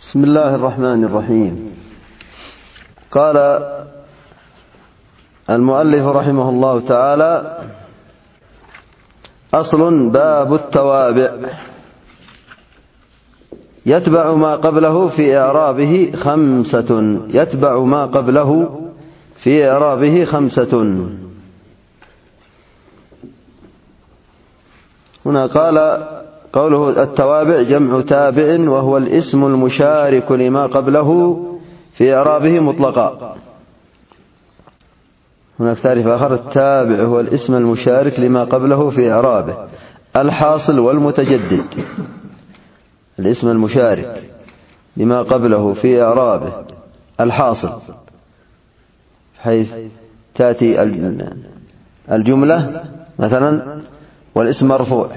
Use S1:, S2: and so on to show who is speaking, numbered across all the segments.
S1: بسم الله الرحمن الرحيم. قال المؤلف رحمه الله تعالى: أصل باب التوابع يتبع ما قبله في إعرابه خمسة. يتبع ما قبله في إعرابه خمسة. هنا قال قوله التوابع جمع تابع، وهو الاسم المشارك لما قبله في إعرابه مطلقا. هناك تعريف آخر: التابع هو الاسم المشارك لما قبله في إعرابه، الحاصل والمتجدد. الاسم المشارك لما قبله في إعرابه الحاصل، حيث تأتي الجملة مثلا والاسم مرفوع،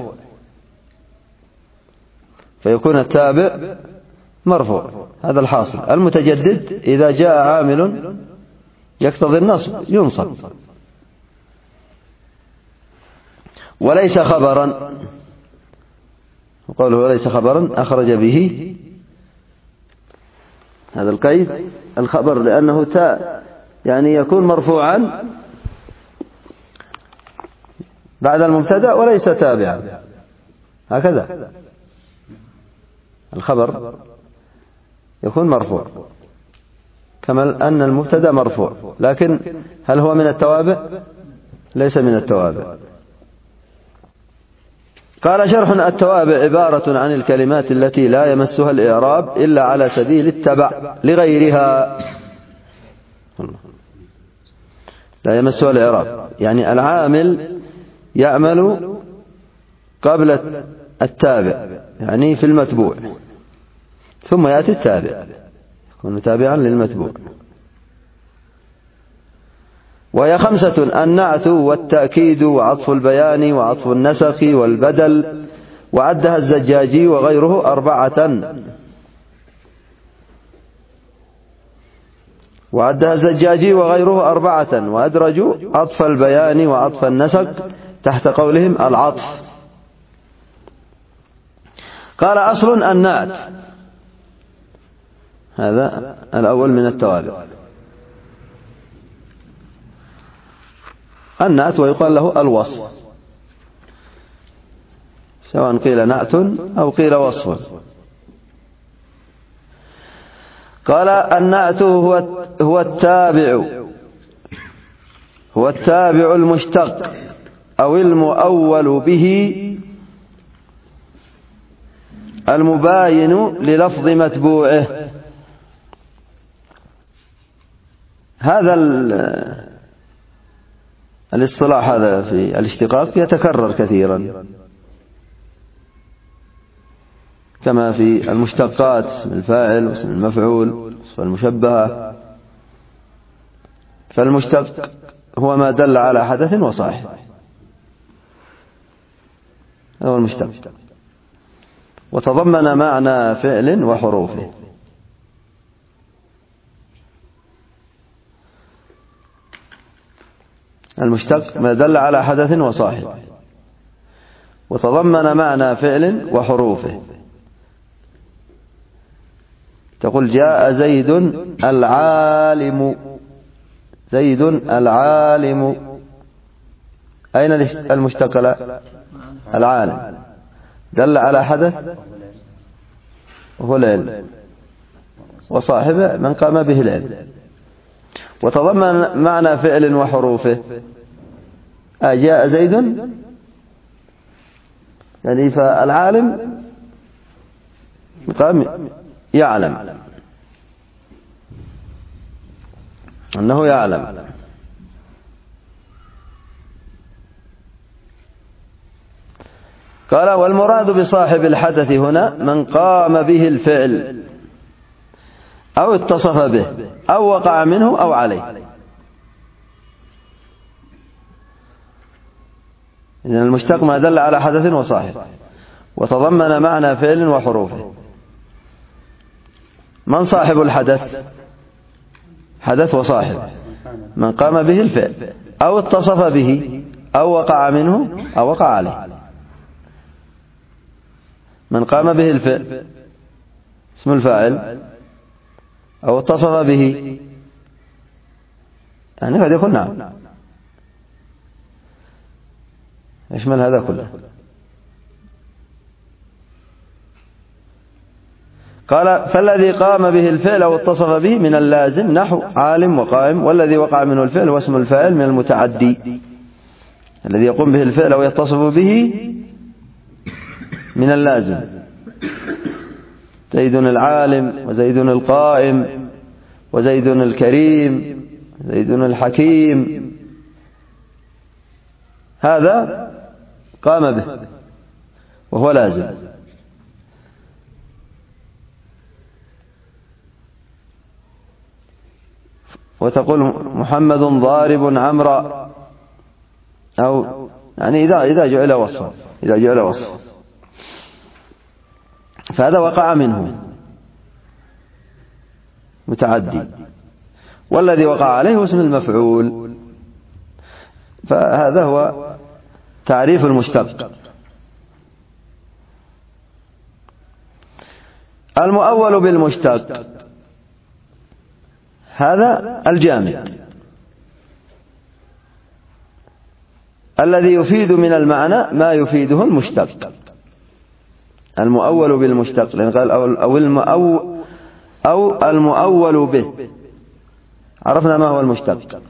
S1: فيكون التابع مرفوع، هذا الحاصل. المتجدد إذا جاء عامل يقتضي النصب ينصب. وليس خبرا، وقوله وليس خبرا أخرج به هذا القيد الخبر، لأنه يعني يكون مرفوعا بعد المبتدأ وليس تابعا، هكذا الخبر يكون مرفوع كما أن المبتدأ مرفوع، لكن هل هو من التوابع؟ ليس من التوابع. قال شرح: التوابع عبارة عن الكلمات التي لا يمسها الإعراب إلا على سبيل التبع لغيرها. لا يمسها الإعراب يعني العامل يعمل قبل التابع، يعني في المتبوع، ثم يأتي التابع يكون متابعا للمتبوع. وهي خمسة: النعت والتأكيد وعطف البيان وعطف النسخ والبدل. وعدها الزجاجي وغيره أربعة. وعدها الزجاجي وغيره أربعة، وأدرجوا عطف البيان وعطف النسخ تحت قولهم العطف. قال: أصل النعت، هذا الأول من التوابع. النعت ويقال له الوصف، سواء قيل نعت أو قيل وصف. قال: النعت هو التابع المشتق أو المؤول به المباين للفظ متبوعه. هذا الاصطلاح هذا في الاشتقاق يتكرر كثيرا، كما في المشتقات: اسم الفاعل واسم المفعول والصفة المشبهة. فالمشتق هو ما دل على حدث وصاحب، هو المشتق، وتضمن معنى فعل وحروفه. المشتق ما دل على حدث وصاحب، وتضمن معنى فعل وحروفه. تقول: جاء زيد العالم. زيد العالم، أين المشتق؟ العالم دل على حدث وهو العلم، وصاحبه من قام به العلم. وتضمن معنى فعل وحروفه. جاء زيد، يعني فالعالم قام يعلم أنه يعلم. قال: والمراد بصاحب الحدث هنا من قام به الفعل أو اتصف به أو وقع منه أو عليه. إذن المشتق ما دل على حدث وصاحب، وتضمن معنى فعل وحروفه. من صاحب الحدث؟ حدث وصاحب من قام به الفعل أو اتصف به أو وقع منه أو وقع عليه. من قام به الفعل اسم الفاعل أو اتصف به، يعني قد يكون نعم، يشمل هذا كله. قال فالذي قام به الفعل أو اتصف به من اللازم نحو عالم وقائم، والذي وقع منه الفعل هو اسم الفاعل من المتعدي. الذي يقوم به الفعل أو يتصف به من اللازم، زيد العالم وزيد القائم وزيد الكريم زيد الحكيم، هذا قام به وهو لازم. وتقول محمد ضارب عمرا، أو يعني إذا جعل وصفا فهذا وقع منه متعدي، والذي وقع عليه هو اسم المفعول. فهذا هو تعريف المشتق. المؤول بالمشتق هذا الجامد الذي يفيد من المعنى ما يفيده المشتق. المؤول بالمشتق، لأن قال أو المؤول به، عرفنا ما هو المشتق.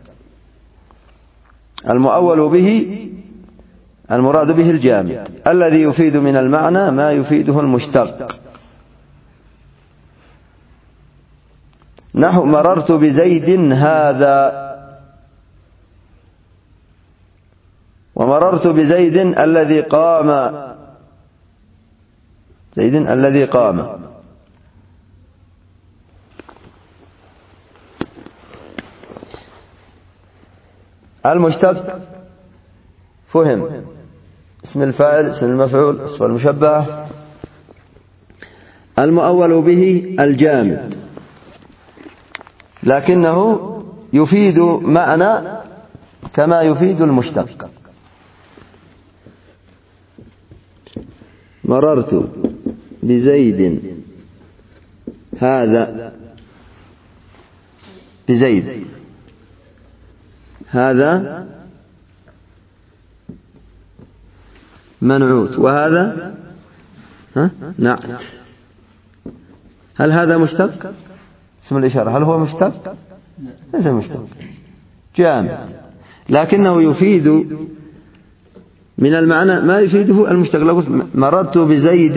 S1: المؤول به المراد به الجامد الذي يفيد من المعنى ما يفيده المشتق. نحو مررت بزيد هذا، ومررت بزيد الذي قام، زيد الذي قام. المشتق فهم اسم الفاعل اسم المفعول اسم المشبه. المؤول به الجامد لكنه يفيد معنى كما يفيد المشتق. مررت بزيد هذا، بزيد هذا منعوت وهذا نعت. هل هذا مشتق؟ اسم الإشارة هل هو مشتق؟ ليس مشتق، جامد، لكنه يفيد من المعنى ما يفيده المشتق. لو قلت مررت بزيد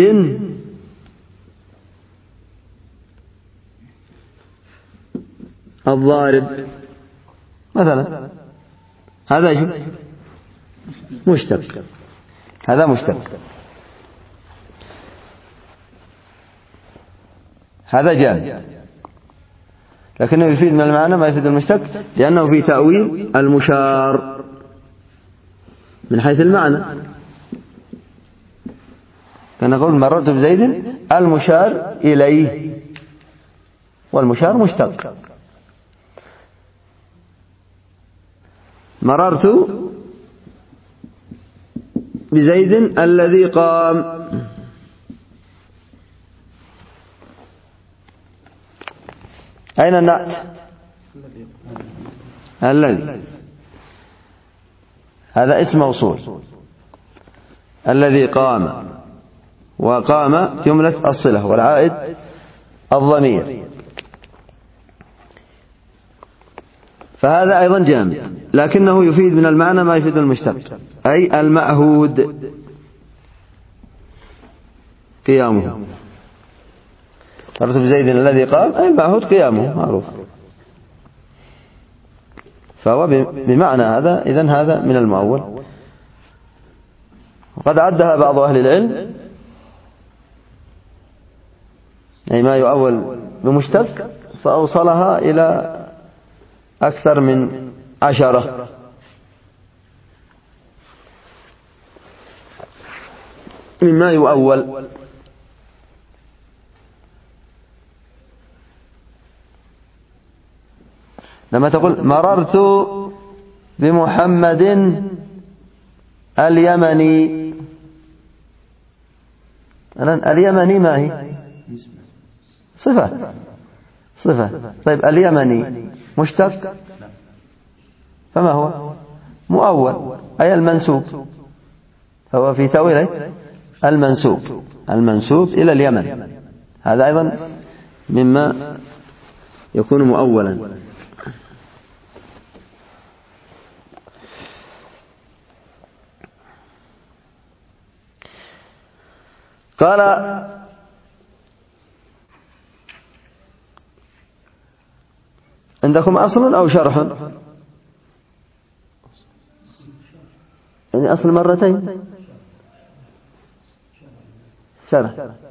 S1: الضارب مثلا، هذا مشتق، هذا مشتق، هذا جامد، لكنه يفيد من المعنى ما يفيد المشتق، لأنه في تأويل المشار من حيث المعنى. فنقول مررت بزيد المشار إليه، والمشار مشتق. مررت بزيد الذي قام، أين النعت؟ الذي، هذا اسم موصول، الذي قام، وقام جملة الصلة والعائد الضمير، فهذا أيضا جامد، لكنه يفيد من المعنى ما يفيد المشتق، أي المعهود قيامه. مررت بزيد الذي قام أي المعهود قيامه معروف، فهو بمعنى هذا. إذن هذا من المؤول، وقد عدها بعض أهل العلم أي ما يؤول بمشتق، فأوصلها إلى أكثر من 10 مما يؤول. لما تقول مررت بمحمد اليمني، اليمني ما هي؟ صفة. طيب اليمني مشتق، فما هو؟ مؤول، أي المنسوب، هو في تأويله المنسوب إلى اليمن، هذا أيضا مما يكون مؤولا. قال عندكم أصل أو شرح؟ يعني أصل مرتين، شرح.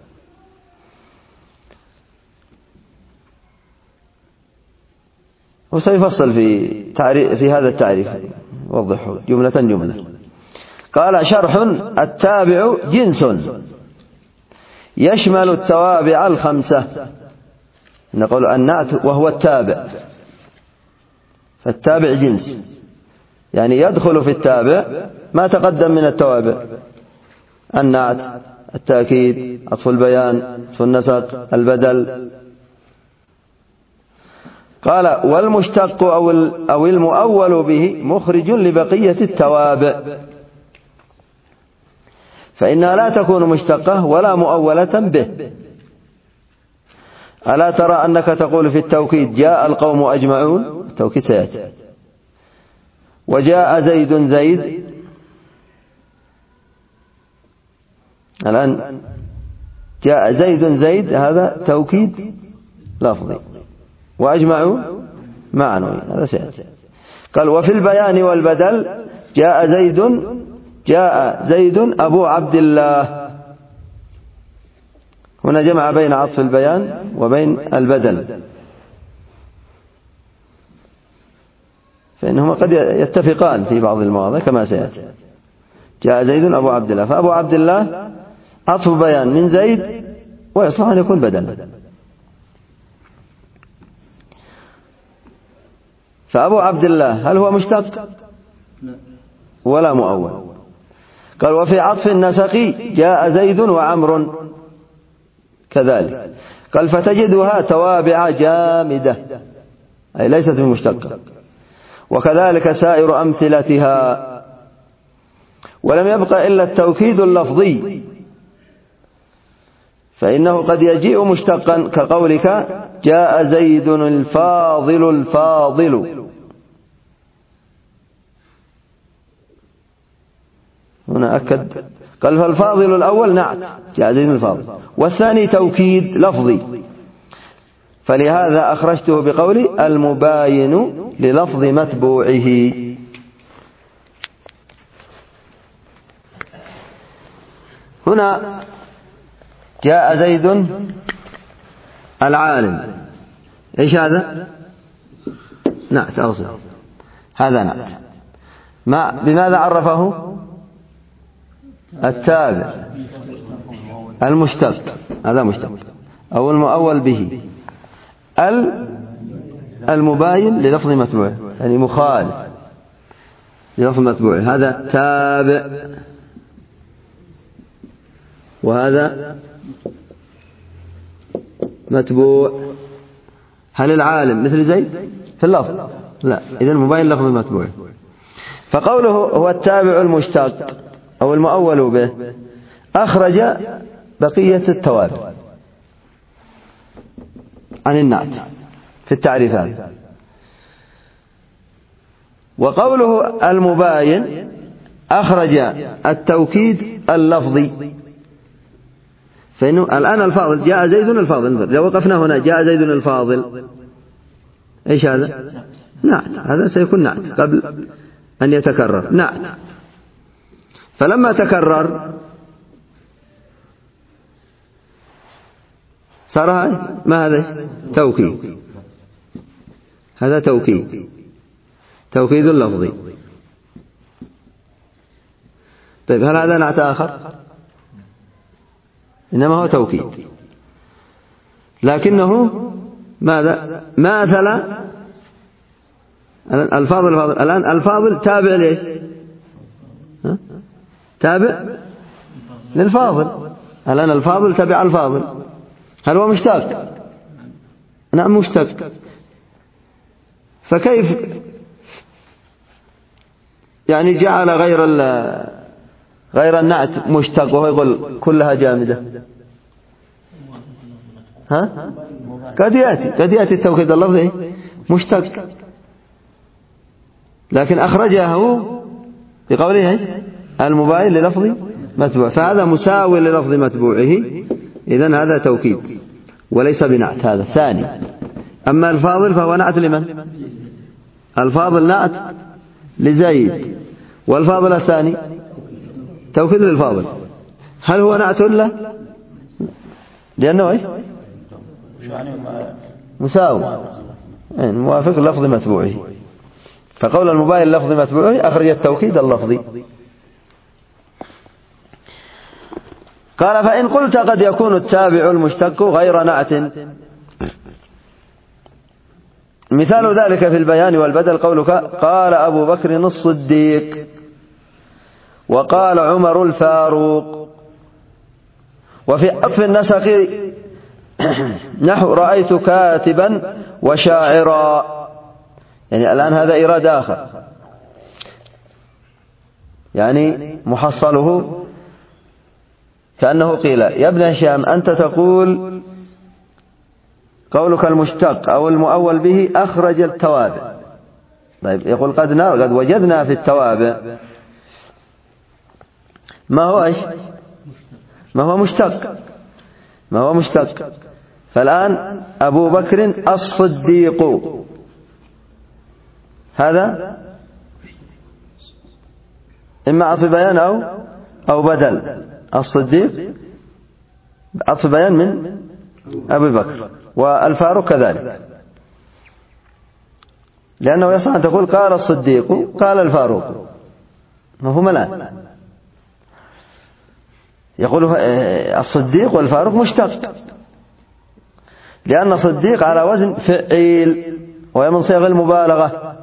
S1: وسيفصل في هذا التعريف، وضحه جملة. قال شرح: التابع جنس يشمل التوابع الخمسة. نقول النعت وهو التابع، فالتابع جنس، يعني يدخل في التابع ما تقدم من التوابع: النعت، التأكيد، عطف البيان، عطف النسق، البدل. قال: والمشتق أو المؤول به مخرج لبقية التوابع، فإنها لا تكون مشتقة ولا مؤولة به. ألا ترى أنك تقول في التوكيد: جاء القوم أجمعون، التوكيد سيأتي، وجاء زيد. الآن جاء زيد، هذا توكيد لفظي، وأجمعوا معنوي، هذا سيأتي. قال: وفي البيان والبدل جاء زيد أبو عبد الله. هنا جمع بين عطف البيان وبين البدل، فإنهما قد يتفقان في بعض المواضع كما سيأتي. جاء زيد أبو عبد الله، فأبو عبد الله عطف بيان من زيد، ويصلح أن يكون بدلا. فأبو عبد الله هل هو مشتق ولا مؤول؟ قال: وفي عطف النسق جاء زيد وعمر كذلك. قال: فتجدها توابع جامدة، أي ليست بمشتقة، وكذلك سائر أمثلتها. ولم يبق إلا التوكيد اللفظي، فإنه قد يجيء مشتقا كقولك: جاء زيد الفاضل. هنا أكد، قال: فالفاضل الأول نعت، جاء زيد الفاضل، والثاني توكيد لفظي، فلهذا أخرجته بقولي: المباين للفظ متبوعه. هنا جاء زيد العالم، إيش هذا؟ نعت، أغصر، هذا نعت. بماذا عرفه؟ التابع المشتق، هذا مشتق، أو المؤول به، المباين للفظ متبوعه، يعني مخالف للفظ متبوعه، هذا تابع، وهذا متبوع. هل العالم مثل زيد في اللفظ؟ لا، إذن مباين لفظ متبوع. فقوله هو التابع المشتق أو المؤول به أخرج بقية التوابع عن النعت في التعريفات. وقوله المباين أخرج التوكيد اللفظي، فإنه الآن الفاضل جاء زيد الفاضل، انظر لو وقفنا هنا جاء زيد الفاضل، إيش هذا؟ نعت، هذا سيكون نعت قبل أن يتكرر، نعت. فلما تكرر صار ما هذا؟ توكيد، هذا توكيد لفظي. طيب هل هذا نعت آخر؟ إنما هو توكيد، لكنه ماذا؟ ماثل الفاضل. الآن الفاضل تابع ليه؟ تابع للفاضل. الآن الفاضل تبع الفاضل، هل هو مشتق؟ نعم مشتق، فكيف يعني جعل غير النعت مشتق وهو يقول كلها جامدة؟ ها؟ قد يأتي التوكيد اللفظي مشتق، لكن أخرجه بقوله المباين للفظ متبوع، فهذا مساوي للفظ متبوعه، إذن هذا توكيد وليس بنعت، هذا الثاني. أما الفاضل فهو نعت لمن؟ الفاضل نعت لزيد، والفاضل الثاني توكيد للفاضل. هل هو نعت له؟ لأنه إيش؟ مساوي موافق لفظ متبوعه، فقول المباين لفظ متبوعه أخرج التوكيد اللفظي. قال فإن قلت قد يكون التابع المشتق غير نعت، مثال ذلك في البيان والبدل قولك قال أبو بكر الصديق وقال عمر الفاروق، وفي عطف النسق نحو رأيت كاتبا وشاعرا، يعني الآن هذا إيراد آخر، يعني محصله كأنه قيل يا ابن هشام أنت تقول قولك المشتق أو المؤول به أخرج التوابع، طيب يقول قد وجدنا في التوابع ما هو إيش؟ ما هو مشتق. فالآن أبو بكر الصديق هذا إما عطف بيان أو بدل. الصديق عطف بيان من أبي بكر، والفاروق كذلك، لأنه يصح أن تقول قال الصديق قال الفاروق، مفهوم الآن؟ يقول الصديق والفاروق مشتق، لأن صديق على وزن فعيل وهي من صيغ المبالغة،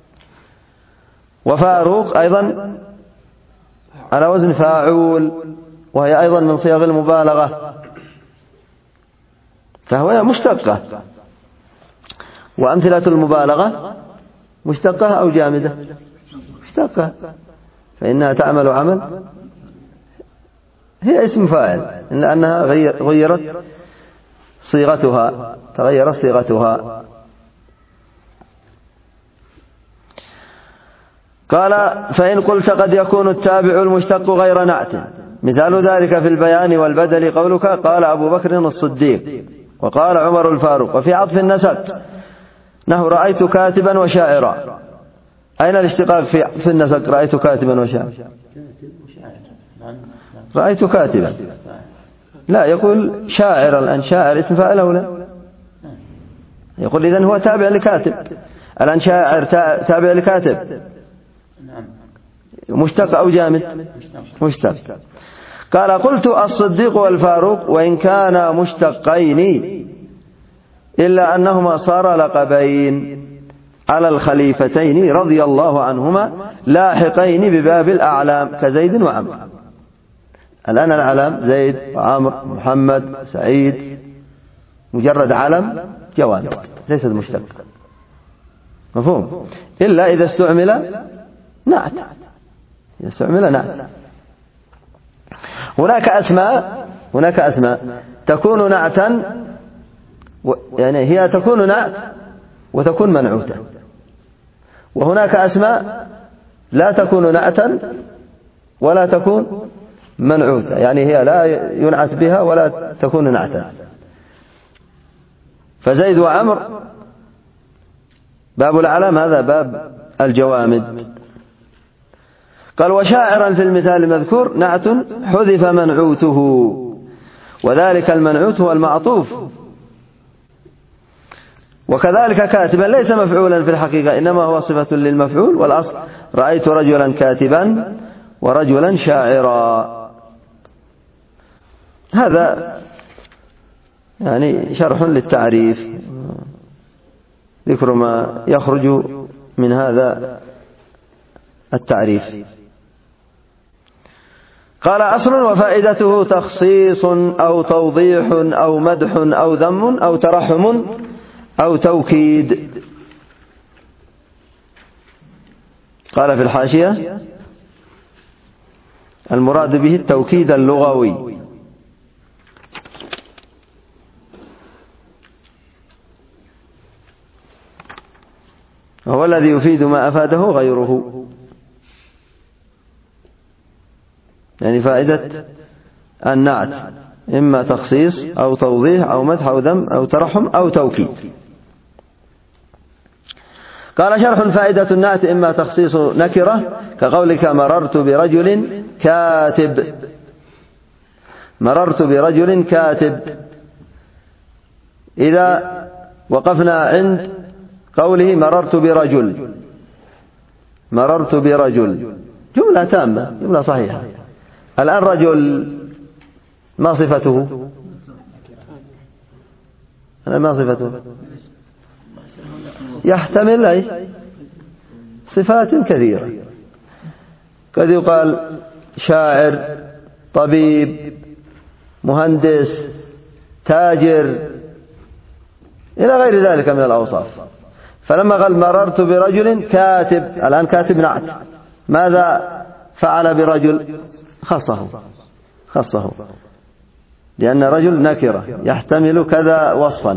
S1: وفاروق أيضا على وزن فاعول وهي أيضا من صيغ المبالغة، فهو مشتقة. وأمثلة المبالغة مشتقة أو جامدة؟ مشتقة، فإنها تعمل عمل، هي اسم فاعل إلا أنها تغيرت صيغتها. قال فإن قلت قد يكون التابع المشتق غير نعت، مثال ذلك في البيان والبدل قولك قال أبو بكر الصديق وقال عمر الفاروق، وفي عطف النسق نحو رأيت كاتبا وشاعرا. أين الاشتقاق في النسق؟ رأيت كاتبا وشاعرا، رأيت كاتبا، لا يقول شاعر، الآن شاعر اسم فاعل أو لا؟ يقول إذن هو تابع لكاتب، الآن شاعر تابع لكاتب، مشتق أو جامد؟ مشتق. قال قلت الصديق والفاروق وإن كانا مشتقين إلا أنهما صار لقبين على الخليفتين رضي الله عنهما لاحقين بباب الأعلام كزيد وعمر. الآن الأعلام زيد وعمر محمد سعيد مجرد علم جوامد ليست مشتق، مفهوم؟ إلا إذا استعمل نعت، هناك أسماء تكون نعتا، يعني هي تكون نعت وتكون منعوتة، وهناك أسماء لا تكون نعتا ولا تكون منعوتة، يعني هي لا ينعت بها ولا تكون نعتا. فزيد وعمر باب الأعلام، هذا باب الجوامد. قال وشاعرا في المثال المذكور نعت حذف منعوته، وذلك المنعوت هو المعطوف. وكذلك كاتبا ليس مفعولا في الحقيقة، إنما هو صفة للمفعول، والأصل رأيت رجلا كاتبا ورجلا شاعرا. هذا يعني شرح للتعريف، ذكر ما يخرج من هذا التعريف. قال أصل وفائدته تخصيص أو توضيح أو مدح أو ذم أو ترحم أو توكيد. قال في الحاشية: المراد به التوكيد اللغوي، وهو الذي يفيد ما أفاده غيره، يعني فائدة النعت إما تخصيص أو توضيح أو مدح أو ذم أو ترحم أو توكيد. قال: شرح: فائدة النعت إما تخصيص نكرة كقولك مررت برجل كاتب. مررت برجل كاتب. إذا وقفنا عند قوله مررت برجل، مررت برجل جملة تامة، جملة صحيحة. الآن رجل ما صفته؟ ما صفته؟ يحتمل أي صفات كثيرة، قد يقال شاعر، طبيب، مهندس، تاجر، إلى غير ذلك من الأوصاف. فلما قال مررت برجل كاتب، الآن كاتب نعت، ماذا فعل برجل؟ خصه، لأن رجل نكرة يحتمل كذا وصفا،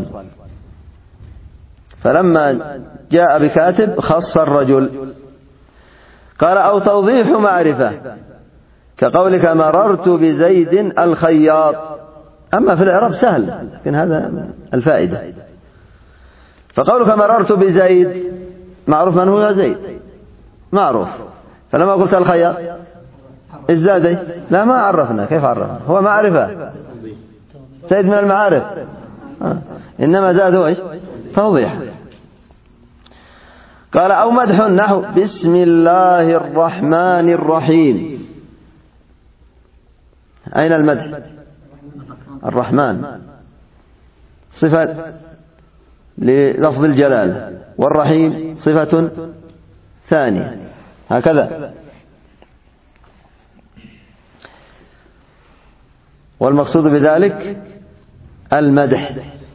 S1: فلما جاء بكاتب خص الرجل. قال: أو توضيح معرفة كقولك مررت بزيد الخياط. أما في الإعراب سهل، لكن هذا الفائدة. فقولك مررت بزيد معروف من هو زيد، معروف. فلما قلت الخياط ازدادي، لا ما عرفنا، كيف عرفنا؟ هو معرفة، زيد من المعارف، إنما زاده إيش؟ توضيح. قال: أو مدح نحو بسم الله الرحمن الرحيم. أين المدح؟ الرحمن صفة للفظ الجلال، والرحيم صفة ثانية، هكذا. والمقصود بذلك المدح،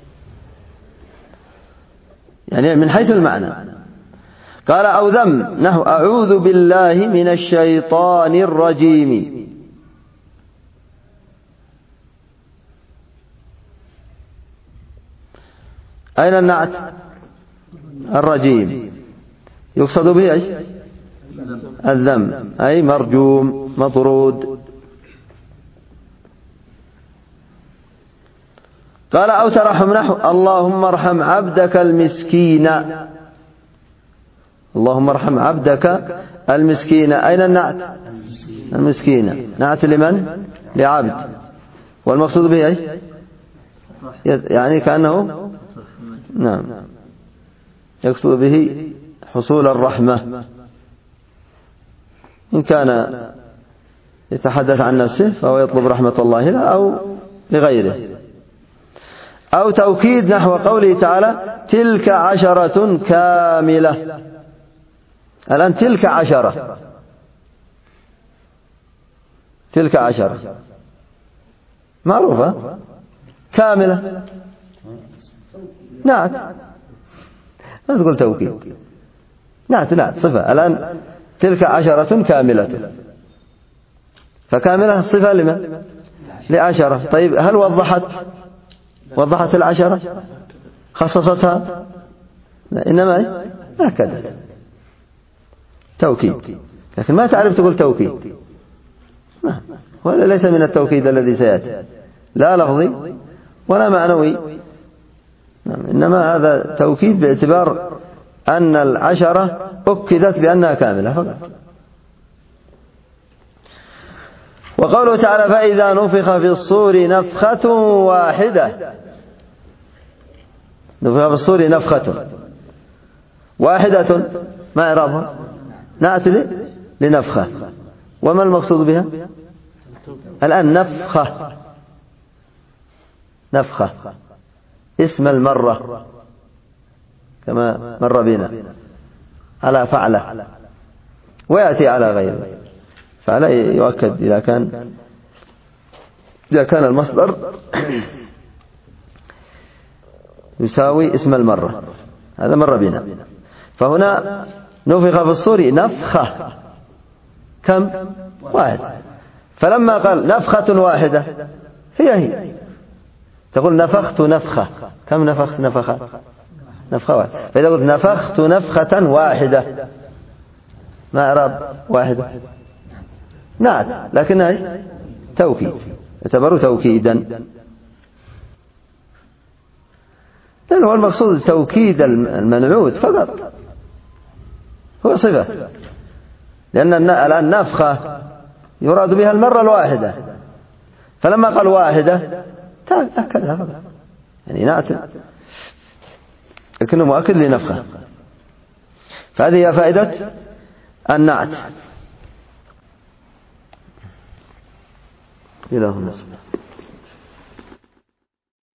S1: يعني من حيث المعنى. قال: أو ذم نحو أعوذ بالله من الشيطان الرجيم. أين النعت؟ الرجيم، يقصد به أي الذم، أي مرجوم مطرود. قال: أو ترحم نحو اللهم ارحم عبدك المسكين. اللهم ارحم عبدك المسكين. أين النعت؟ المسكين نعت لمن؟ لعبد، والمقصود به أي يعني كأنه نعم يقصد به حصول الرحمة، إن كان يتحدث عن نفسه فهو يطلب رحمة الله له أو لغيره. أو توكيد نحو قوله تعالى تلك عشرة كاملة. الآن تلك عشرة، تلك عشرة معروفة، كاملة نعت، لا تقول توكيد، نعت صفة. الآن تلك عشرة كاملة، فكاملة صفة لمن؟ لعشرة. طيب هل وضحت العشرة؟ خصصتها؟ لا، إنما هكذا توكيد، لكن ما تعرف تقول توكيد، ولا ليس من التوكيد الذي سيأتي، لا لفظي ولا معنوي، إنما هذا توكيد باعتبار أن العشرة أكدت بأنها كاملة فقط. وقوله تعالى فإذا نفخ في الصور نفخة واحدة. نفخ في الصور نفخة واحدة، ما إعرابها؟ نأتي لنفخة، وما المقصود بها؟ الآن نفخة اسم المرة كما مر بنا على فعلة، ويأتي على غيره. فعلة يؤكد إذا كان المصدر يساوي اسم المرة، هذا مر بنا. فهنا نفخ في الصور نفخة، كم؟ واحد. فلما قال نفخة واحدة هي تقول نفخت نفخة، كم نفخت؟ نفخة واحدة. فإذا قلت نفخت نفخة واحدة ما إعراب واحدة؟ نعت، لكنها توكيد، يعتبر توكيدا، لأنه هو المقصود توكيد المنعوت فقط، هو صفة، لأن الآن نفخة يراد بها المرة الواحدة، فلما قال واحدة تأكدها فقط، يعني نعت لكنه مؤكد لنفخة. فهذه هي فائدة النعت. إلهنا سبحانه.